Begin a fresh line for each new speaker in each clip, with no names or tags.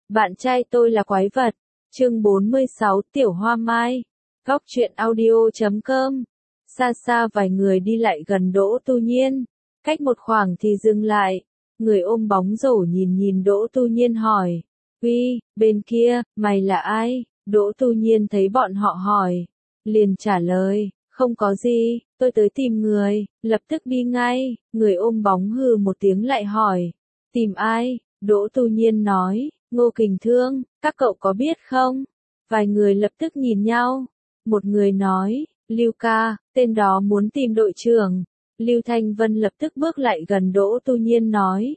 Bạn trai tôi là quái vật. Chương 46 Tiểu Hoa Mai. Góc truyện audio.com. Xa xa vài người đi lại gần Đỗ Tu Nhiên. Cách một khoảng thì dừng lại. Người ôm bóng rổ nhìn Đỗ Tu Nhiên hỏi. Uy, bên kia, mày là ai? Đỗ Tu Nhiên thấy bọn họ hỏi. Liền trả lời, không có gì, tôi tới tìm người, lập tức đi ngay. Người ôm bóng hừ một tiếng lại hỏi. Tìm ai? Đỗ Tu Nhiên nói. Ngô Kình Thương, các cậu có biết không? Vài người lập tức nhìn nhau. Một người nói, Lưu ca, tên đó muốn tìm đội trưởng. Lưu Thanh Vân lập tức bước lại gần Đỗ Tu Nhiên nói.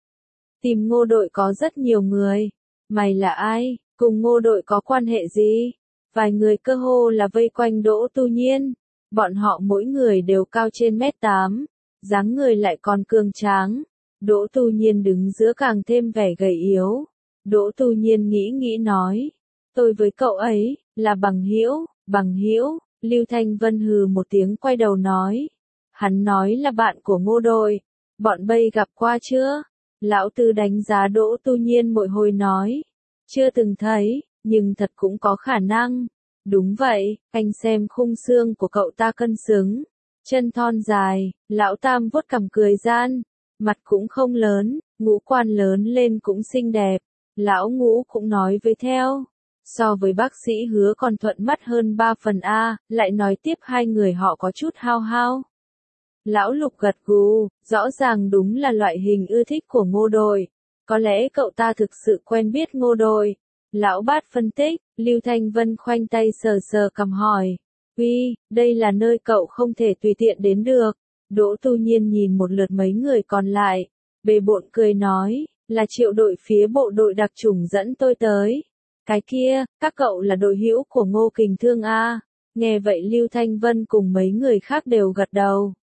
Tìm Ngô đội có rất nhiều người. Mày là ai? Cùng Ngô đội có quan hệ gì? Vài người cơ hồ là vây quanh Đỗ Tu Nhiên. Bọn họ mỗi người đều cao trên mét 8. Dáng người lại còn cường tráng. Đỗ Tu Nhiên đứng giữa càng thêm vẻ gầy yếu. Đỗ Tu Nhiên nghĩ nói. Tôi với cậu ấy, là bằng hữu. Lưu Thanh Vân hừ một tiếng quay đầu nói. Hắn nói là bạn của Ngô đội. Bọn bây gặp qua chưa? Lão Tư đánh giá Đỗ Tu Nhiên mỗi hồi nói. Chưa từng thấy, nhưng thật cũng có khả năng. Đúng vậy, anh xem khung xương của cậu ta cân xứng. Chân thon dài, lão Tam vuốt cằm cười gian. Mặt cũng không lớn, ngũ quan lớn lên cũng xinh đẹp. Lão Ngũ cũng nói với theo. So với bác sĩ Hứa còn thuận mắt hơn 3 phần A, lại nói tiếp hai người họ có chút hao. Lão Lục gật gù, rõ ràng đúng là loại hình ưa thích của Ngô đội. Có lẽ cậu ta thực sự quen biết Ngô đội. Lão Bát phân tích, Lưu Thanh Vân khoanh tay sờ cằm hỏi. Uy, đây là nơi cậu không thể tùy tiện đến được. Đỗ Tu Nhiên nhìn một lượt mấy người còn lại. Bề bộn cười nói, là Triệu đội phía bộ đội đặc chủng dẫn tôi tới. Cái kia, các cậu là đội hữu của Ngô Kình Thương a? Nghe vậy Lưu Thanh Vân cùng mấy người khác đều gật đầu.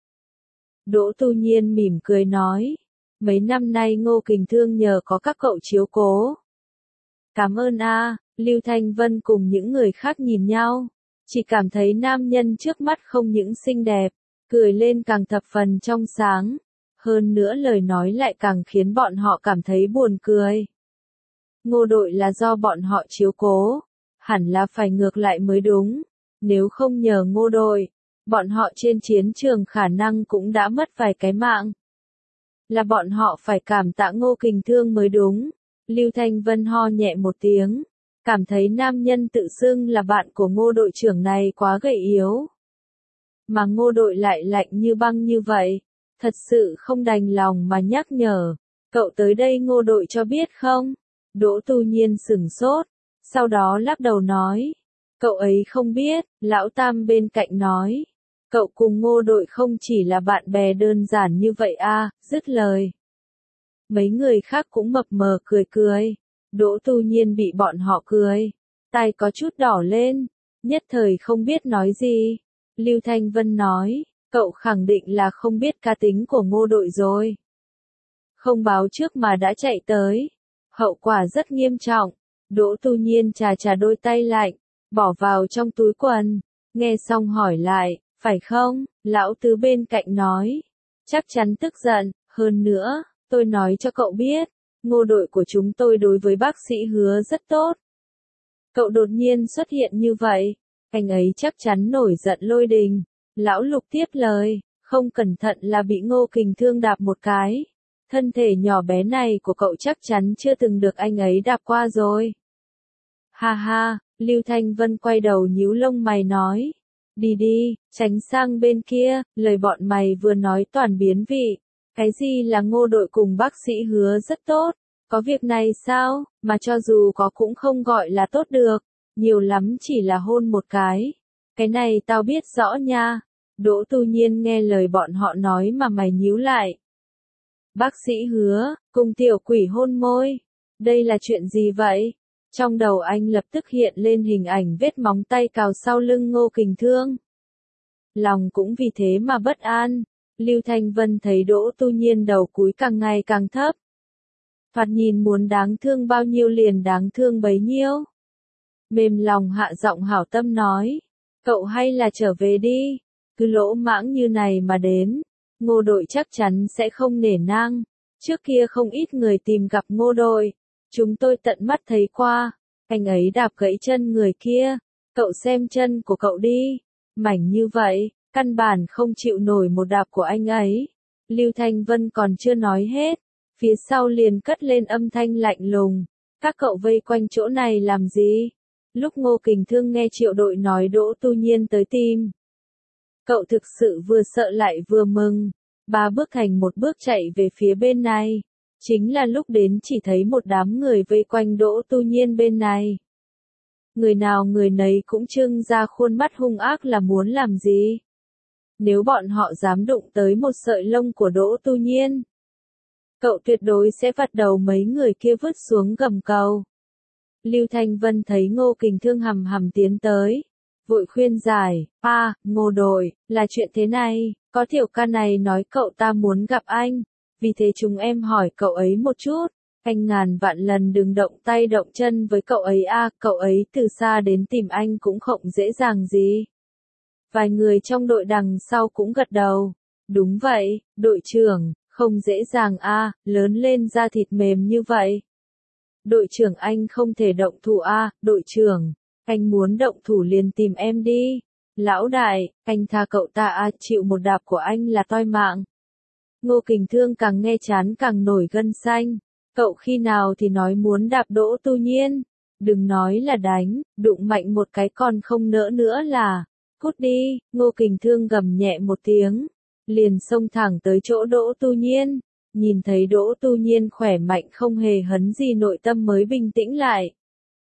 Đỗ Tu Nhiên mỉm cười nói. Mấy năm nay Ngô Kình Thương nhờ có các cậu chiếu cố. Cảm ơn a. Lưu Thanh Vân cùng những người khác nhìn nhau. Chỉ cảm thấy nam nhân trước mắt không những xinh đẹp, cười lên càng thập phần trong sáng. Hơn nữa lời nói lại càng khiến bọn họ cảm thấy buồn cười. Ngô đội là do bọn họ chiếu cố. Hẳn là phải ngược lại mới đúng. Nếu không nhờ Ngô đội, bọn họ trên chiến trường khả năng cũng đã mất vài cái mạng. Là bọn họ phải cảm tạ Ngô Kình Thương mới đúng. Lưu Thanh Vân ho nhẹ một tiếng. Cảm thấy nam nhân tự xưng là bạn của Ngô đội trưởng này quá gầy yếu. Mà Ngô đội lại lạnh như băng như vậy. Thật sự không đành lòng mà nhắc nhở. Cậu tới đây Ngô đội cho biết không? Đỗ Tu Nhiên sửng sốt. Sau đó lắc đầu nói. Cậu ấy không biết. Lão Tam bên cạnh nói. Cậu cùng Ngô đội không chỉ là bạn bè đơn giản như vậy a. Dứt lời. Mấy người khác cũng mập mờ cười. Đỗ Tu Nhiên bị bọn họ cười. Tai có chút đỏ lên. Nhất thời không biết nói gì. Lưu Thanh Vân nói. Cậu khẳng định là không biết cá tính của Ngô đội rồi. Không báo trước mà đã chạy tới. Hậu quả rất nghiêm trọng. Đỗ Tu Nhiên chà đôi tay lạnh. Bỏ vào trong túi quần. Nghe xong hỏi lại. Phải không? Lão Tứ bên cạnh nói. Chắc chắn tức giận. Hơn nữa, tôi nói cho cậu biết. Ngô đội của chúng tôi đối với bác sĩ Hứa rất tốt. Cậu đột nhiên xuất hiện như vậy. Anh ấy chắc chắn nổi giận lôi đình. Lão Lục tiếp lời. Không cẩn thận là bị Ngô Kình Thương đạp một cái. Thân thể nhỏ bé này của cậu chắc chắn chưa từng được anh ấy đạp qua rồi. Ha ha, Lưu Thanh Vân quay đầu nhíu lông mày nói. Đi, tránh sang bên kia, lời bọn mày vừa nói toàn biến vị. Cái gì là Ngô đội cùng bác sĩ Hứa rất tốt? Có việc này sao, mà cho dù có cũng không gọi là tốt được. Nhiều lắm chỉ là hôn một cái. Cái này tao biết rõ nha. Đỗ Tu Nhiên nghe lời bọn họ nói mà mày nhíu lại. Bác sĩ Hứa, cùng tiểu quỷ hôn môi. Đây là chuyện gì vậy? Trong đầu anh lập tức hiện lên hình ảnh vết móng tay cào sau lưng Ngô Kình Thương. Lòng cũng vì thế mà bất an. Lưu Thanh Vân thấy Đỗ Tu Nhiên đầu cúi càng ngày càng thấp. Thoạt nhìn muốn đáng thương bao nhiêu liền đáng thương bấy nhiêu. Mềm lòng hạ giọng hảo tâm nói. Cậu hay là trở về đi. Cứ lỗ mãng như này mà đến. Ngô đội chắc chắn sẽ không nể nang. Trước kia không ít người tìm gặp Ngô đội. Chúng tôi tận mắt thấy qua, anh ấy đạp gãy chân người kia, cậu xem chân của cậu đi, mảnh như vậy, căn bản không chịu nổi một đạp của anh ấy. Lưu Thanh Vân còn chưa nói hết, phía sau liền cất lên âm thanh lạnh lùng, các cậu vây quanh chỗ này làm gì? Lúc Ngô Kình Thương nghe Triệu Đội nói Đỗ Tu Nhiên tới tìm, cậu thực sự vừa sợ lại vừa mừng, 3 bước thành một bước chạy về phía bên này. Chính là lúc đến chỉ thấy một đám người vây quanh Đỗ Tu Nhiên bên này. Người nào người nấy cũng trưng ra khuôn mắt hung ác là muốn làm gì. Nếu bọn họ dám đụng tới một sợi lông của Đỗ Tu Nhiên, cậu tuyệt đối sẽ vặt đầu mấy người kia vứt xuống gầm cầu. Lưu Thanh Vân thấy Ngô Kình Thương hầm hầm tiến tới, vội khuyên giải, Ngô đội, là chuyện thế này, có tiểu ca này nói cậu ta muốn gặp anh, vì thế chúng em hỏi cậu ấy một chút, anh ngàn vạn lần đừng động tay động chân với cậu ấy cậu ấy từ xa đến tìm anh cũng không dễ dàng gì. Vài người trong đội đằng sau cũng gật đầu, đúng vậy, đội trưởng, không dễ dàng lớn lên da thịt mềm như vậy. Đội trưởng anh không thể động thủ đội trưởng, anh muốn động thủ liền tìm em đi. Lão đại, anh tha cậu ta chịu một đạp của anh là toi mạng. Ngô Kình Thương càng nghe chán càng nổi gân xanh, cậu khi nào thì nói muốn đạp Đỗ Tu Nhiên, đừng nói là đánh, đụng mạnh một cái còn không nỡ nữa là, cút đi, Ngô Kình Thương gầm nhẹ một tiếng, liền xông thẳng tới chỗ Đỗ Tu Nhiên, nhìn thấy Đỗ Tu Nhiên khỏe mạnh không hề hấn gì nội tâm mới bình tĩnh lại.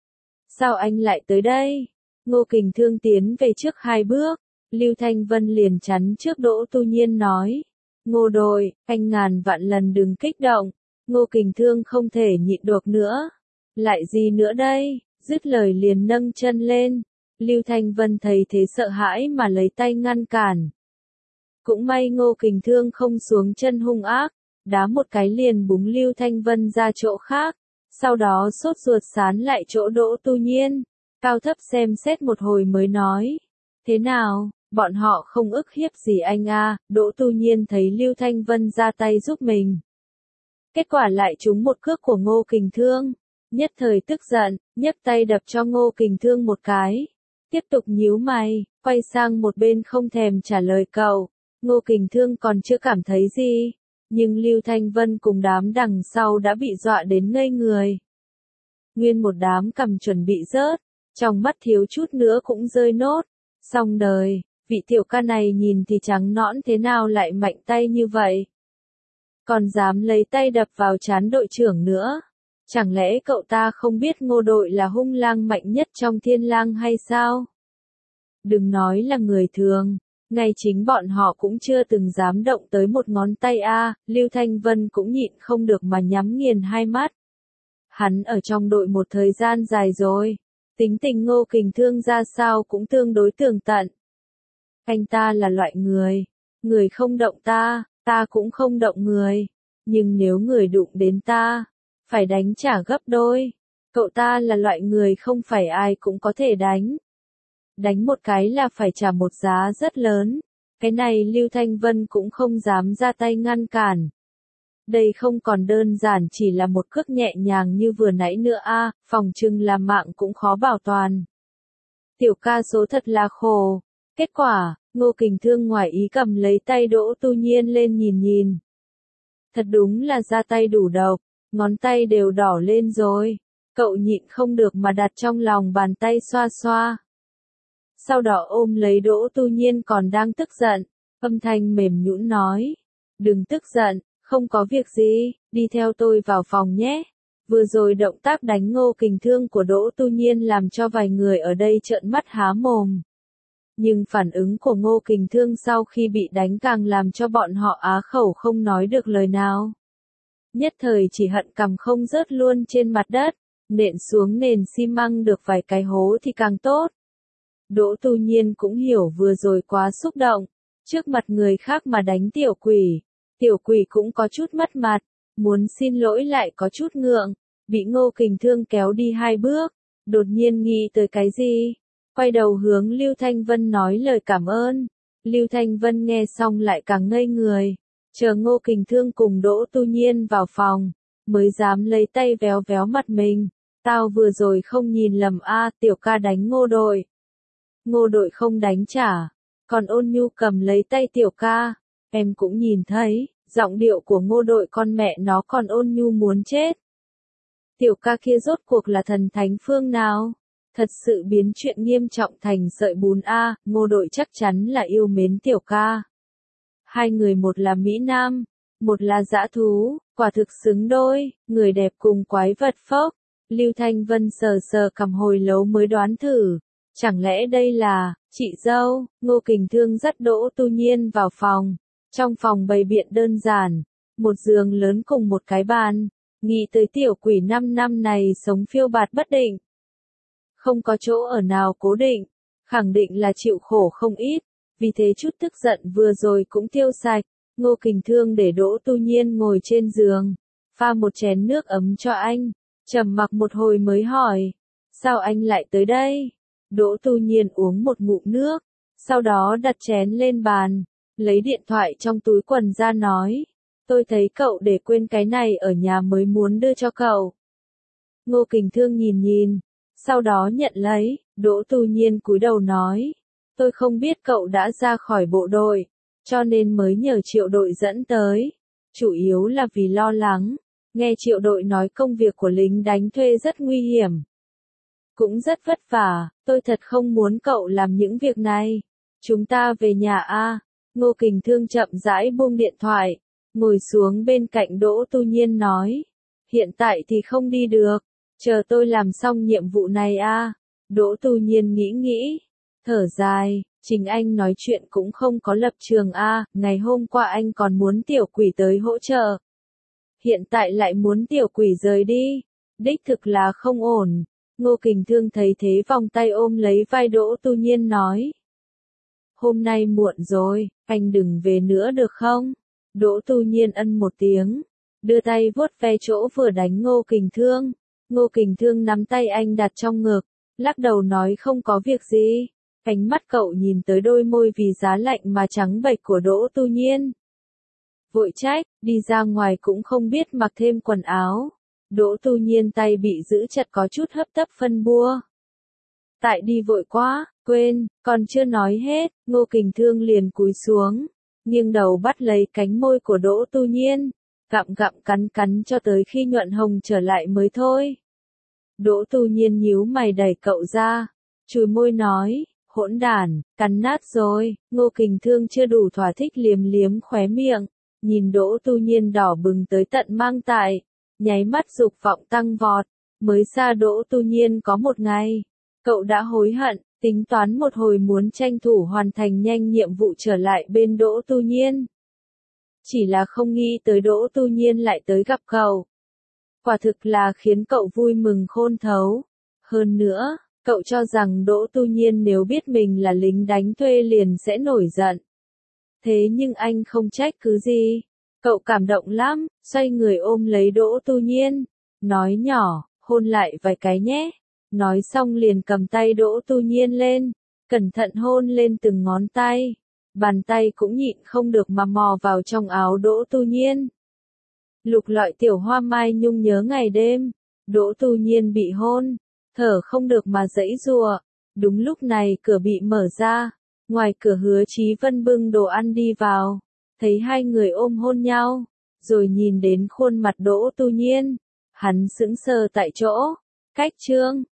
Sao anh lại tới đây? Ngô Kình Thương tiến về trước 2 bước, Lưu Thanh Vân liền chắn trước Đỗ Tu Nhiên nói. Ngô đội, anh ngàn vạn lần đừng kích động, Ngô Kình Thương không thể nhịn được nữa. Lại gì nữa đây? Dứt lời liền nâng chân lên. Lưu Thanh Vân thấy thế sợ hãi mà lấy tay ngăn cản. Cũng may Ngô Kình Thương không xuống chân hung ác, đá một cái liền búng Lưu Thanh Vân ra chỗ khác, sau đó sốt ruột sán lại chỗ Đỗ Tu Nhiên, cao thấp xem xét một hồi mới nói. Thế nào? Bọn họ không ức hiếp gì anh Đỗ Tu Nhiên thấy Lưu Thanh Vân ra tay giúp mình. Kết quả lại trúng một cước của Ngô Kình Thương, nhất thời tức giận, nhấc tay đập cho Ngô Kình Thương một cái. Tiếp tục nhíu mày, quay sang một bên không thèm trả lời cậu. Ngô Kình Thương còn chưa cảm thấy gì, nhưng Lưu Thanh Vân cùng đám đằng sau đã bị dọa đến ngây người. Nguyên một đám cầm chuẩn bị rớt, trong mắt thiếu chút nữa cũng rơi nốt. Xong đời, vị tiểu ca này nhìn thì trắng nõn thế nào lại mạnh tay như vậy. Còn dám lấy tay đập vào trán đội trưởng nữa. Chẳng lẽ cậu ta không biết Ngô đội là hung lang mạnh nhất trong thiên lang hay sao? Đừng nói là người thường, ngay chính bọn họ cũng chưa từng dám động tới một ngón tay Lưu Thanh Vân cũng nhịn không được mà nhắm nghiền hai mắt. Hắn ở trong đội một thời gian dài rồi, tính tình Ngô Kình Thương ra sao cũng tương đối tường tận. Anh ta là loại người không động ta cũng không động người, nhưng nếu người đụng đến ta, phải đánh trả gấp đôi. Cậu ta là loại người không phải ai cũng có thể đánh. Đánh một cái là phải trả một giá rất lớn. Cái này Lưu Thanh Vân cũng không dám ra tay ngăn cản. Đây không còn đơn giản chỉ là một cước nhẹ nhàng như vừa nãy nữa phòng chừng là mạng cũng khó bảo toàn. Tiểu ca số thật là khổ. Kết quả, Ngô Kình Thương ngoài ý cầm lấy tay Đỗ Tu Nhiên lên nhìn. Thật đúng là ra tay đủ độc, ngón tay đều đỏ lên rồi. Cậu nhịn không được mà đặt trong lòng bàn tay xoa xoa. Sau đó ôm lấy Đỗ Tu Nhiên còn đang tức giận, âm thanh mềm nhũn nói. Đừng tức giận, không có việc gì, đi theo tôi vào phòng nhé. Vừa rồi động tác đánh Ngô Kình Thương của Đỗ Tu Nhiên làm cho vài người ở đây trợn mắt há mồm. Nhưng phản ứng của Ngô Kình Thương sau khi bị đánh càng làm cho bọn họ á khẩu không nói được lời nào. Nhất thời chỉ hận cằm không rớt luôn trên mặt đất, nện xuống nền xi măng được vài cái hố thì càng tốt. Đỗ Tu Nhiên cũng hiểu vừa rồi quá xúc động, trước mặt người khác mà đánh tiểu quỷ cũng có chút mất mặt, muốn xin lỗi lại có chút ngượng, bị Ngô Kình Thương kéo đi 2 bước, đột nhiên nghĩ tới cái gì, quay đầu hướng Lưu Thanh Vân nói lời cảm ơn. Lưu Thanh Vân nghe xong lại càng ngây người, chờ Ngô Kình Thương cùng Đỗ Tu Nhiên vào phòng, mới dám lấy tay véo véo mặt mình. Tao vừa rồi không nhìn lầm a, tiểu ca đánh Ngô đội. Ngô đội không đánh trả, còn Ôn Nhu cầm lấy tay tiểu ca. Em cũng nhìn thấy, giọng điệu của Ngô đội con mẹ nó còn Ôn Nhu muốn chết. Tiểu ca kia rốt cuộc là thần thánh phương nào? Thật sự biến chuyện nghiêm trọng thành sợi bún a, Ngô đội chắc chắn là yêu mến tiểu ca. Hai người một là Mỹ Nam, một là dã thú, quả thực xứng đôi, người đẹp cùng quái vật phốc. Lưu Thanh Vân sờ sờ cằm hồi lâu mới đoán thử. Chẳng lẽ đây là, chị dâu, Ngô Kình Thương dắt Đỗ Tu Nhiên vào phòng. Trong phòng bày biện đơn giản, một giường lớn cùng một cái bàn. Nghĩ tới tiểu quỷ 5 năm này sống phiêu bạt bất định. Không có chỗ ở nào cố định, khẳng định là chịu khổ không ít, vì thế chút tức giận vừa rồi cũng tiêu sạch. Ngô Kình Thương để Đỗ Tu Nhiên ngồi trên giường, pha một chén nước ấm cho anh, trầm mặc một hồi mới hỏi, sao anh lại tới đây? Đỗ Tu Nhiên uống một ngụm nước, sau đó đặt chén lên bàn, lấy điện thoại trong túi quần ra nói, tôi thấy cậu để quên cái này ở nhà mới muốn đưa cho cậu. Ngô Kình Thương nhìn nhìn, sau đó nhận lấy. Đỗ Tu Nhiên cúi đầu nói, tôi không biết cậu đã ra khỏi bộ đội, cho nên mới nhờ Triệu đội dẫn tới, chủ yếu là vì lo lắng, nghe Triệu đội nói công việc của lính đánh thuê rất nguy hiểm, cũng rất vất vả, tôi thật không muốn cậu làm những việc này, chúng ta về nhà a. Ngô Kình Thương chậm rãi buông điện thoại, ngồi xuống bên cạnh Đỗ Tu Nhiên nói, hiện tại thì không đi được, chờ tôi làm xong nhiệm vụ này a. Đỗ Tu Nhiên nghĩ, thở dài, Trình Anh nói chuyện cũng không có lập trường a, ngày hôm qua anh còn muốn tiểu quỷ tới hỗ trợ. Hiện tại lại muốn tiểu quỷ rời đi, đích thực là không ổn. Ngô Kình Thương thấy thế vòng tay ôm lấy vai Đỗ Tu Nhiên nói. Hôm nay muộn rồi, anh đừng về nữa được không? Đỗ Tu Nhiên ân một tiếng, đưa tay vuốt ve chỗ vừa đánh Ngô Kình Thương. Ngô Kình Thương nắm tay anh đặt trong ngực, lắc đầu nói không có việc gì. Ánh mắt cậu nhìn tới đôi môi vì giá lạnh mà trắng bệch của Đỗ Tu Nhiên. Vội trách, đi ra ngoài cũng không biết mặc thêm quần áo. Đỗ Tu Nhiên tay bị giữ chặt có chút hấp tấp phân bua. Tại đi vội quá, quên, còn chưa nói hết, Ngô Kình Thương liền cúi xuống, nghiêng đầu bắt lấy cánh môi của Đỗ Tu Nhiên, gặm gặm cắn cắn cho tới khi nhuận hồng trở lại mới thôi. Đỗ Tu Nhiên nhíu mày đẩy cậu ra, chùi môi nói, hỗn đản, cắn nát rồi. Ngô Kình Thương chưa đủ thỏa thích liếm liếm khóe miệng, nhìn Đỗ Tu Nhiên đỏ bừng tới tận mang tại, nháy mắt dục vọng tăng vọt, mới xa Đỗ Tu Nhiên có một ngày, cậu đã hối hận, tính toán một hồi muốn tranh thủ hoàn thành nhanh nhiệm vụ trở lại bên Đỗ Tu Nhiên. Chỉ là không nghĩ tới Đỗ Tu Nhiên lại tới gặp cậu. Quả thực là khiến cậu vui mừng khôn thấu. Hơn nữa, cậu cho rằng Đỗ Tu Nhiên nếu biết mình là lính đánh thuê liền sẽ nổi giận. Thế nhưng anh không trách cứ gì. Cậu cảm động lắm, xoay người ôm lấy Đỗ Tu Nhiên, nói nhỏ, hôn lại vài cái nhé. Nói xong liền cầm tay Đỗ Tu Nhiên lên, cẩn thận hôn lên từng ngón tay. Bàn tay cũng nhịn không được mà mò vào trong áo Đỗ Tu Nhiên. Lục Lọi Tiểu Hoa Mai Nhung nhớ ngày đêm, Đỗ Tu Nhiên bị hôn, thở không được mà giãy giụa. Đúng lúc này cửa bị mở ra, ngoài cửa Hứa Chí Vân bưng đồ ăn đi vào, thấy hai người ôm hôn nhau, rồi nhìn đến khuôn mặt Đỗ Tu Nhiên, hắn sững sờ tại chỗ. Cách chương